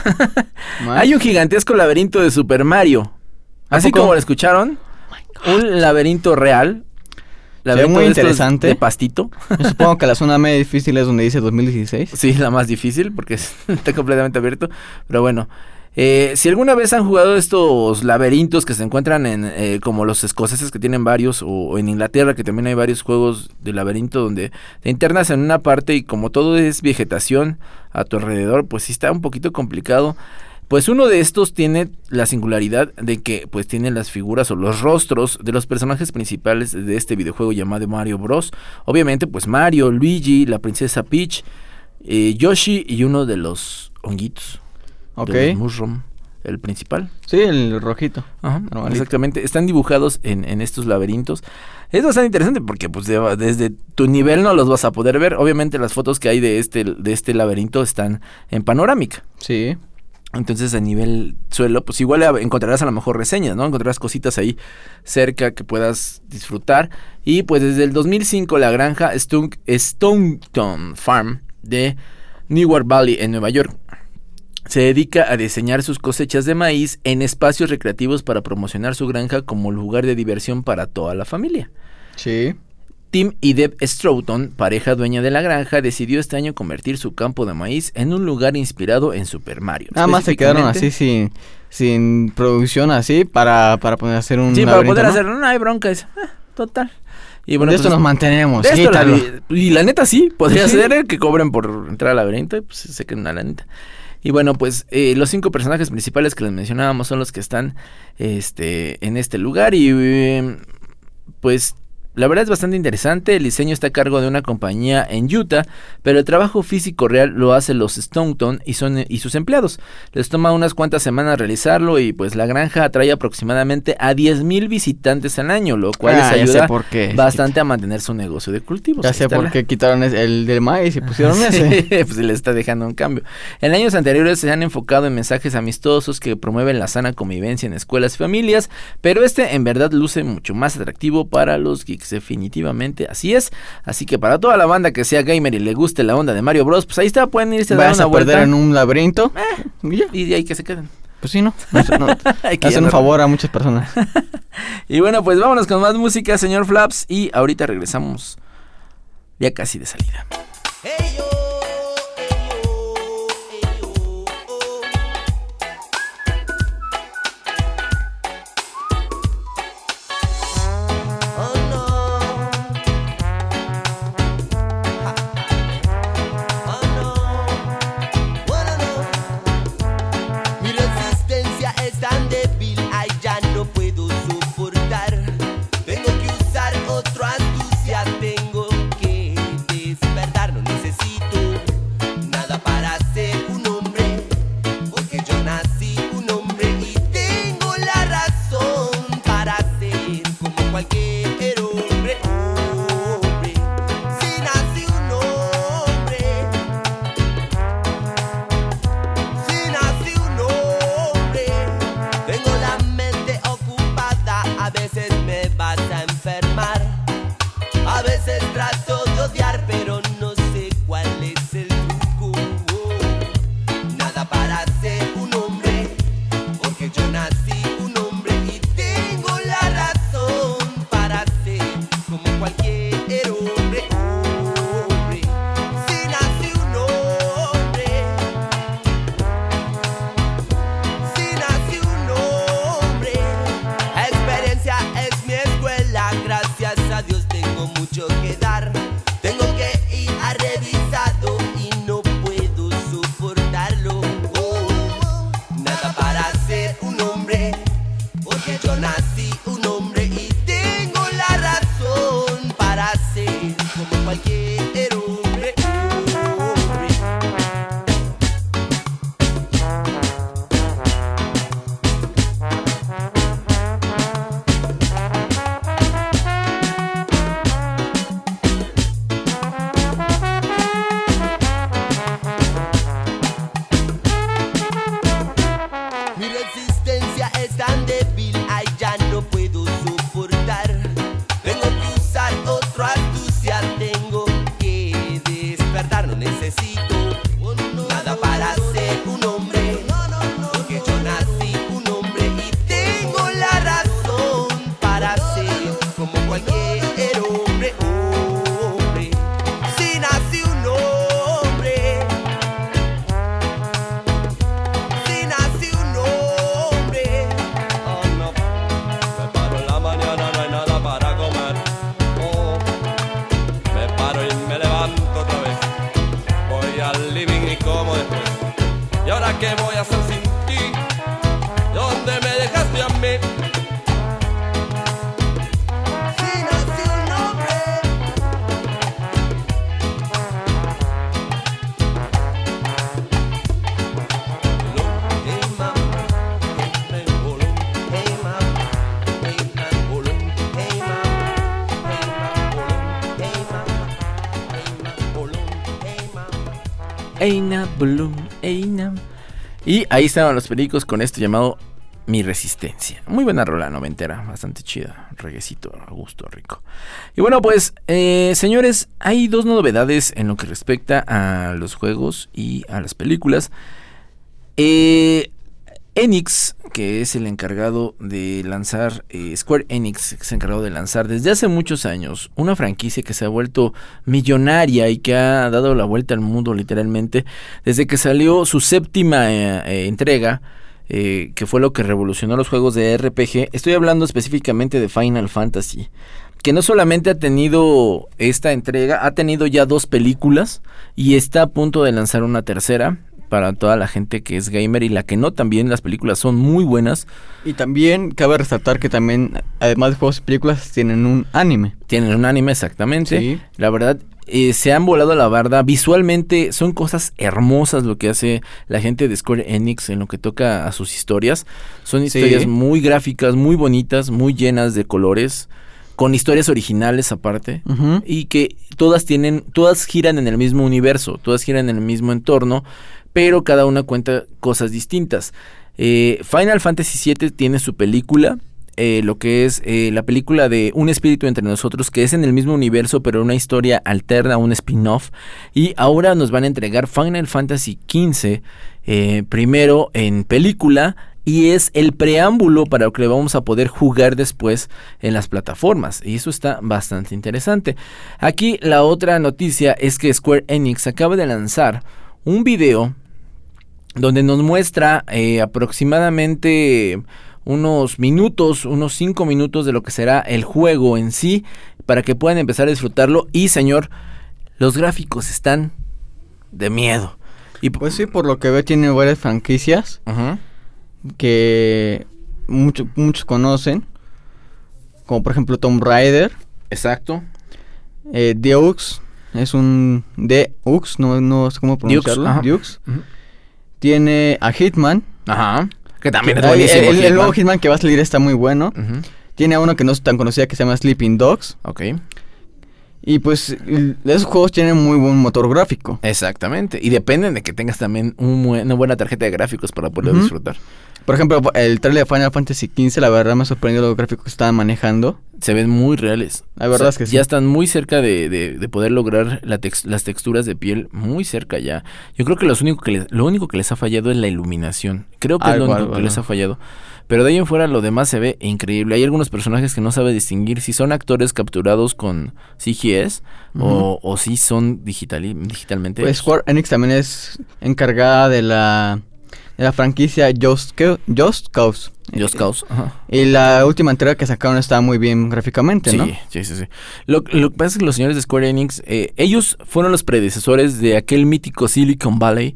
hay un gigantesco laberinto de Super Mario. Así como lo escucharon, oh un laberinto real. Laberinto muy interesante. De pastito. Yo supongo que la zona media difícil es donde dice dos mil dieciséis. Sí, la más difícil porque está completamente abierto. Pero bueno, eh, si alguna vez han jugado estos laberintos que se encuentran en eh, como los escoceses, que tienen varios, o, o en Inglaterra, que también hay varios juegos de laberinto donde te internas en una parte y como todo es vegetación a tu alrededor, pues sí está un poquito complicado. Pues uno de estos tiene la singularidad de que pues tiene las figuras o los rostros de los personajes principales de este videojuego llamado Mario Bros. Obviamente pues Mario, Luigi, la princesa Peach, eh, Yoshi y uno de los honguitos. Ok. De los Mushroom, el principal. Sí, el rojito. Ajá, exactamente. Están dibujados en, en estos laberintos. Es bastante interesante porque pues de, desde tu nivel no los vas a poder ver. Obviamente las fotos que hay de este, de este laberinto están en panorámica. Sí. Entonces a nivel suelo, pues igual encontrarás a lo mejor reseñas, ¿no? Encontrarás cositas ahí cerca que puedas disfrutar. Y pues desde el dos mil cinco la granja Stunk, Stonington Farm de Newark Valley en Nueva York se dedica a diseñar sus cosechas de maíz en espacios recreativos para promocionar su granja como lugar de diversión para toda la familia. Sí. Tim y Deb Stroughton, pareja dueña de la granja, decidió este año convertir su campo de maíz en un lugar inspirado en Super Mario. Nada más se quedaron así sin, sin producción así para, para poder hacer un Sí, para poder ¿no? hacer, no hay broncas, eh, total. Y bueno, de esto pues, nos mantenemos. De esto la, y la neta sí, podría sí. ser que cobren por entrar al laberinto y pues se queden una lanita. Y bueno, pues eh, los cinco personajes principales que les mencionábamos son los que están este, en este lugar y eh, pues... La verdad es bastante interesante, el diseño está a cargo de una compañía en Utah, pero el trabajo físico real lo hacen los Stonington y, son, y sus empleados. Les toma unas cuantas semanas realizarlo y pues la granja atrae aproximadamente a diez mil visitantes al año, lo cual ah, les ayuda por qué. bastante a mantener su negocio de cultivos. Ya sé por qué quitaron el del maíz y pusieron sí, ese. Pues se les está dejando un cambio. En años anteriores se han enfocado en mensajes amistosos que promueven la sana convivencia en escuelas y familias, pero este en verdad luce mucho más atractivo para los geeks. Definitivamente así es, así que para toda la banda que sea gamer y le guste la onda de Mario Bros, pues ahí está, pueden irse a dar una a vuelta. Perder en un laberinto eh, y de ahí que se queden. Pues sí, no, no, no, no. hacen un favor a muchas personas. Y bueno, pues vámonos con más música, señor Flaps, y ahorita regresamos ya casi de salida. Hey, yo. cualquier hombre, hombre. Si nací un hombre, si nací un hombre, tengo la mente ocupada, a veces me vas a enfermar, a veces trato de odiar, pero no sé cuál es el truco. Nada para ser un hombre, porque yo nací un hombre y tengo la razón para ser como cualquier hombre, hombre. Si nací un hombre, si nací un hombre, experiencia es mi escuela, gracias a Dios tengo mucho que dar. Tengo que ir a revisado y no puedo soportarlo. Oh, nada para ser un hombre, porque yo nací un hombre y tengo la razón para ser como cualquier hombre, hombre. Mi resistencia es tan débil, ay ya no puedo soportar. Tengo que usar otra astucia, tengo que despertar, no necesito nada para ser un hombre, porque yo nací un hombre y tengo la razón para ser como cualquier hombre, hombre. Si nací un hombre, si nací un hombre. Oh no, me paro en la mañana, no hay nada para comer. Oh, me paro y me levanto otra vez. Voy al living y como después. ¿Y ahora qué voy a hacer sin ti? ¿Dónde me dejaste a mí? Si nací un hombre. Hey mama, hey bolón, hey mama, hey man bolón, hey mama, hey man bolón, hey mama, hey man bolón, hey mama. Eina, Bloom, Eina. Y ahí estaban los pericos con esto llamado Mi Resistencia. Muy buena rola noventera, bastante chida. Reguecito, a gusto, rico. Y bueno, pues, eh, señores, hay dos novedades en lo que respecta a los juegos y a las películas. Eh, Enix, que es el encargado de lanzar, eh, Square Enix, que es el encargado de lanzar desde hace muchos años una franquicia que se ha vuelto millonaria y que ha dado la vuelta al mundo literalmente, desde que salió su séptima eh, eh, entrega, eh, que fue lo que revolucionó los juegos de R P G. Estoy hablando específicamente de Final Fantasy, que no solamente ha tenido esta entrega, ha tenido ya dos películas y está a punto de lanzar una tercera. Para toda la gente que es gamer y la que no, también las películas son muy buenas. Y también cabe resaltar que también, además de juegos y películas, tienen un anime. Tienen un anime, exactamente. Sí. La verdad, eh, se han volado la barda. Visualmente son cosas hermosas lo que hace la gente de Square Enix en lo que toca a sus historias. Son historias Sí. muy gráficas, muy bonitas, muy llenas de colores, con historias originales aparte, Uh-huh. y que todas tienen, todas giran en el mismo universo, todas giran en el mismo entorno, pero cada una cuenta cosas distintas. Eh, Final Fantasy siete tiene su película, eh, lo que es eh, la película de Un Espíritu Entre Nosotros, que es en el mismo universo, pero una historia alterna, un spin-off. Y ahora nos van a entregar Final Fantasy quince, eh, primero en película, y es el preámbulo para lo que vamos a poder jugar después en las plataformas, y eso está bastante interesante. Aquí la otra noticia es que Square Enix acaba de lanzar un video donde nos muestra eh, aproximadamente unos minutos, unos cinco minutos de lo que será el juego en sí, para que puedan empezar a disfrutarlo. Y señor, los gráficos están de miedo. Y pues sí, por lo que veo tiene varias franquicias uh-huh. que mucho, muchos conocen, como por ejemplo Tomb Raider. Exacto. Eh, Deux, es un Deux, no, no sé cómo pronunciarlo. Deux, Deux. Uh-huh. Tiene a Hitman. Ajá. Que también que, es buenísimo. El, el, el Hitman. nuevo Hitman que va a salir está muy bueno. Uh-huh. Tiene una que no es tan conocida que se llama Sleeping Dogs. Ok. Y pues esos juegos tienen muy buen motor gráfico. Exactamente. Y dependen de que tengas también un, una buena tarjeta de gráficos para poder uh-huh. disfrutar. Por ejemplo, el trailer de Final Fantasy quince, la verdad me sorprendió los gráficos que estaban manejando. Se ven muy reales. La verdad o sea, es que sí. Ya están muy cerca de, de, de poder lograr la tex, las texturas de piel, muy cerca ya. Yo creo que, los único que les, lo único que les ha fallado es la iluminación. Creo que algo, es lo único algo, que algo. les ha fallado. Pero de ahí en fuera lo demás se ve increíble. Hay algunos personajes que no sabe distinguir si son actores capturados con C G S uh-huh. o, o si son digital, digitalmente. Pues Square Enix también es encargada de la, de la franquicia Just, Just Cause. Just Cause, ajá. Y la última entrega que sacaron está muy bien gráficamente, sí, ¿no? Sí, sí, sí. Lo, lo que pasa es que los señores de Square Enix, eh, ellos fueron los predecesores de aquel mítico Silicon Valley,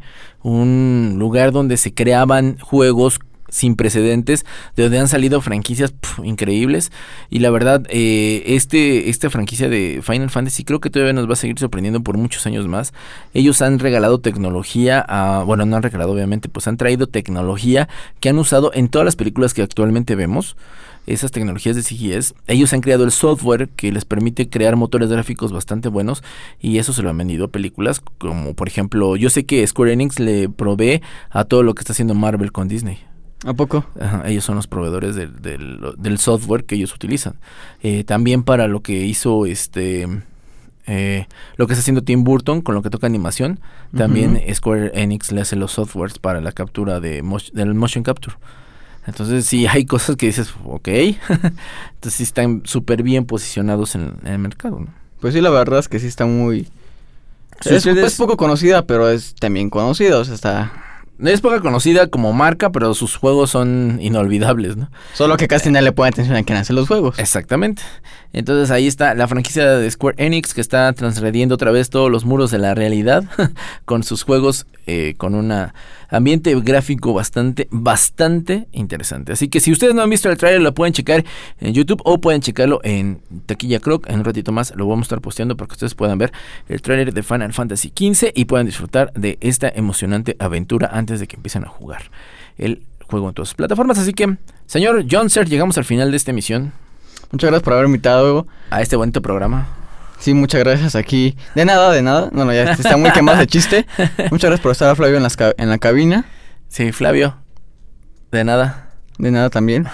un lugar donde se creaban juegos sin precedentes, de donde han salido franquicias pf, increíbles, y la verdad eh, este esta franquicia de Final Fantasy creo que todavía nos va a seguir sorprendiendo por muchos años más. Ellos han regalado tecnología, a, bueno no han regalado obviamente, pues han traído tecnología que han usado en todas las películas que actualmente vemos. Esas tecnologías de C G S, ellos han creado el software que les permite crear motores gráficos bastante buenos, y eso se lo han vendido a películas como por ejemplo, yo sé que Square Enix le provee a todo lo que está haciendo Marvel con Disney. ¿A poco? Ajá, ellos son los proveedores del, del, del software que ellos utilizan. Eh, también para lo que hizo este eh, lo que está haciendo Tim Burton con lo que toca animación, uh-huh. también Square Enix le hace los softwares para la captura de mo- del motion capture. Entonces sí hay cosas que dices, ok, entonces sí están súper bien posicionados en, en el mercado, ¿no? Pues sí, la verdad es que sí está muy... Es, ustedes... es poco conocida, pero es también conocida, o sea, está... Es poca conocida como marca, pero sus juegos son inolvidables, ¿no? Solo que casi nadie le pone atención a quien hace los juegos. Exactamente. Entonces ahí está la franquicia de Square Enix que está transgrediendo otra vez todos los muros de la realidad con sus juegos eh, con un ambiente gráfico bastante, bastante interesante. Así que si ustedes no han visto el trailer, lo pueden checar en YouTube o pueden checarlo en Taquilla Croc. En un ratito más lo vamos a estar posteando para que ustedes puedan ver el trailer de Final Fantasy quince y puedan disfrutar de esta emocionante aventura antes de que empiecen a jugar el juego en todas sus plataformas. Así que, señor John Ser, llegamos al final de esta emisión. Muchas gracias por haber invitado a este bonito programa. Sí, muchas gracias aquí. De nada, de nada. No, no, ya está muy quemado de chiste. Muchas gracias por estar a Flavio en, las ca- en la cabina. Sí, Flavio. De nada. De nada también.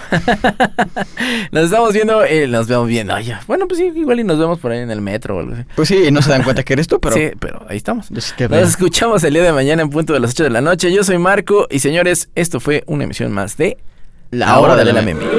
Nos estamos viendo, eh, nos vemos viendo. Ay, ya. Bueno, pues sí, igual y nos vemos por ahí en el metro o algo así. Pues sí, y no se dan cuenta que eres tú, pero... Sí, pero ahí estamos. Yo sí te nos escuchamos el día de mañana en punto de las ocho de la noche. Yo soy Marco y señores, esto fue una emisión más de La Hora de, de la Meme.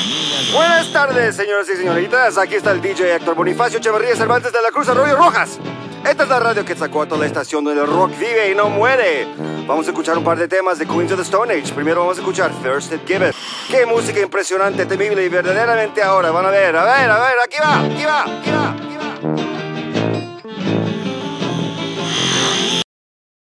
Buenas tardes, señoras y señoritas. Aquí está el D J Héctor Bonifacio Echeverría Cervantes de la Cruz Arroyo Rojas. Esta es la radio Quetzalcóatl, la estación donde el rock vive y no muere. Vamos a escuchar un par de temas de Queens of the Stone Age. Primero vamos a escuchar First It Give It. Qué música impresionante, temible y verdaderamente ahora. Van a ver, a ver, a ver, aquí va, aquí va, aquí va, aquí va.